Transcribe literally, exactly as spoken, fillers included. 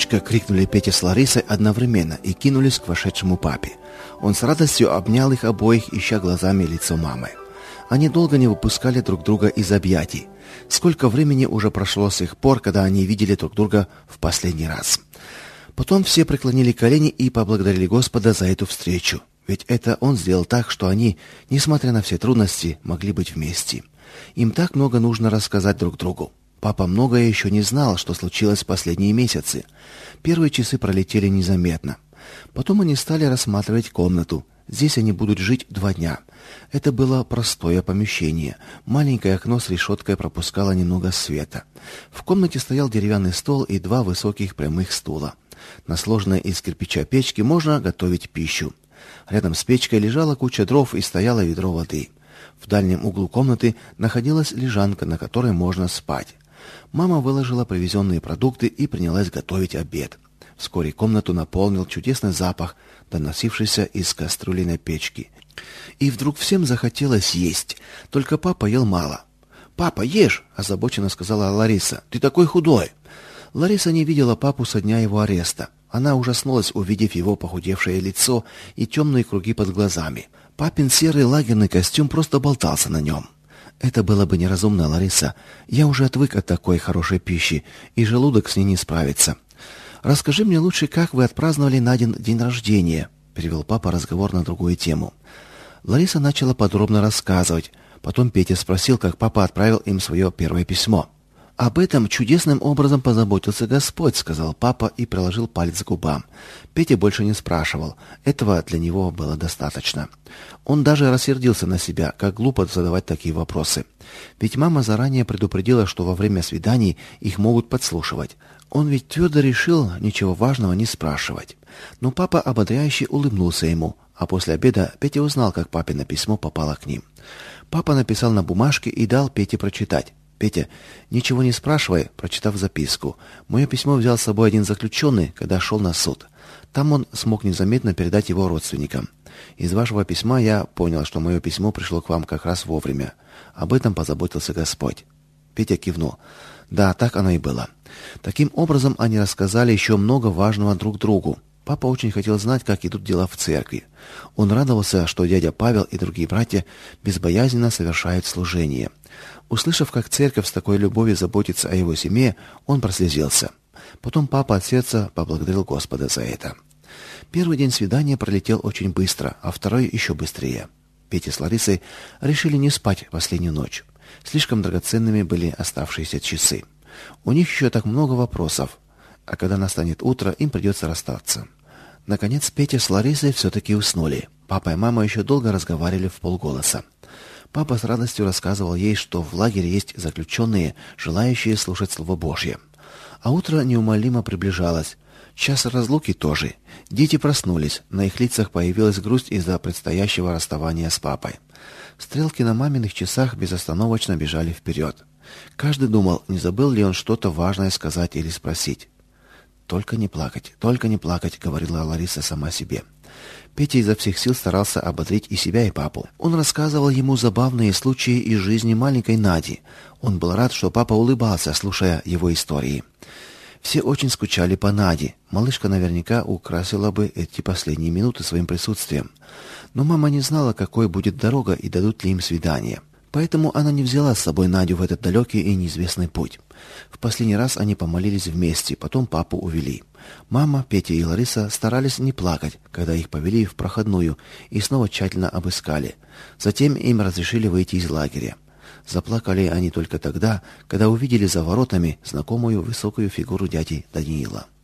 дочка!» — крикнули Петя с Ларисой одновременно и кинулись к вошедшему папе. Он с радостью обнял их обоих, ища глазами лицо мамы. Они долго не выпускали друг друга из объятий. Сколько времени уже прошло с их пор, когда они видели друг друга в последний раз. Потом все преклонили колени и поблагодарили Господа за эту встречу. Ведь это Он сделал так, что они, несмотря на все трудности, могли быть вместе. Им так много нужно рассказать друг другу. Папа многое еще не знал, что случилось в последние месяцы. Первые часы пролетели незаметно. Потом они стали рассматривать комнату. Здесь они будут жить два дня. Это было простое помещение. Маленькое окно с решеткой пропускало немного света. В комнате стоял деревянный стол и два высоких прямых стула. На сложенной из кирпича печке можно готовить пищу. Рядом с печкой лежала куча дров и стояло ведро воды. В дальнем углу комнаты находилась лежанка, на которой можно спать. Мама выложила привезенные продукты и принялась готовить обед. Вскоре комнату наполнил чудесный запах, доносившийся из кастрюли на печке. И вдруг всем захотелось есть. Только папа ел мало. «Папа, ешь!» – озабоченно сказала Лариса. «Ты такой худой!» Лариса не видела папу со дня его ареста. Она ужаснулась, увидев его похудевшее лицо и темные круги под глазами. Папин серый лагерный костюм просто болтался на нем. «Это было бы неразумно, Лариса. Я уже отвык от такой хорошей пищи, и желудок с ней не справится. Расскажи мне лучше, как вы отпраздновали Надин день рождения», — перевел папа разговор на другую тему. Лариса начала подробно рассказывать. Потом Петя спросил, как папа отправил им свое первое письмо. «Об этом чудесным образом позаботился Господь», — сказал папа и приложил палец к губам. Петя больше не спрашивал. Этого для него было достаточно. Он даже рассердился на себя, как глупо задавать такие вопросы. Ведь мама заранее предупредила, что во время свиданий их могут подслушивать. Он ведь твердо решил ничего важного не спрашивать. Но папа ободряюще улыбнулся ему, а после обеда Петя узнал, как папино письмо попало к ним. Папа написал на бумажке и дал Пете прочитать. «Петя, ничего не спрашивай», прочитав записку. «Мое письмо взял с собой один заключенный, когда шел на суд. Там он смог незаметно передать его родственникам. Из вашего письма я понял, что мое письмо пришло к вам как раз вовремя. Об этом позаботился Господь». Петя кивнул. Да, так оно и было. Таким образом, они рассказали еще много важного друг другу. Папа очень хотел знать, как идут дела в церкви. Он радовался, что дядя Павел и другие братья безбоязненно совершают служение. Услышав, как церковь с такой любовью заботится о его семье, он прослезился. Потом папа от сердца поблагодарил Господа за это. Первый день свидания пролетел очень быстро, а второй еще быстрее. Петя с Ларисой решили не спать последнюю ночь. Слишком драгоценными были оставшиеся часы. У них еще так много вопросов, а когда настанет утро, им придется расстаться. Наконец Петя с Ларисой все-таки уснули. Папа и мама еще долго разговаривали вполголоса. Папа с радостью рассказывал ей, что в лагере есть заключенные, желающие слушать Слово Божье. А утро неумолимо приближалось. Час разлуки тоже. Дети проснулись, на их лицах появилась грусть из-за предстоящего расставания с папой. Стрелки на маминых часах безостановочно бежали вперед. Каждый думал, не забыл ли он что-то важное сказать или спросить. «Только не плакать, только не плакать», — говорила Лариса сама себе. Петя изо всех сил старался ободрить и себя, и папу. Он рассказывал ему забавные случаи из жизни маленькой Нади. Он был рад, что папа улыбался, слушая его истории. Все очень скучали по Наде. Малышка наверняка украсила бы эти последние минуты своим присутствием. Но мама не знала, какой будет дорога и дадут ли им свидание. Поэтому она не взяла с собой Надю в этот далекий и неизвестный путь. В последний раз они помолились вместе, потом папу увели. Мама, Петя и Лариса старались не плакать, когда их повели в проходную и снова тщательно обыскали. Затем им разрешили выйти из лагеря. Заплакали они только тогда, когда увидели за воротами знакомую высокую фигуру дяди Даниила.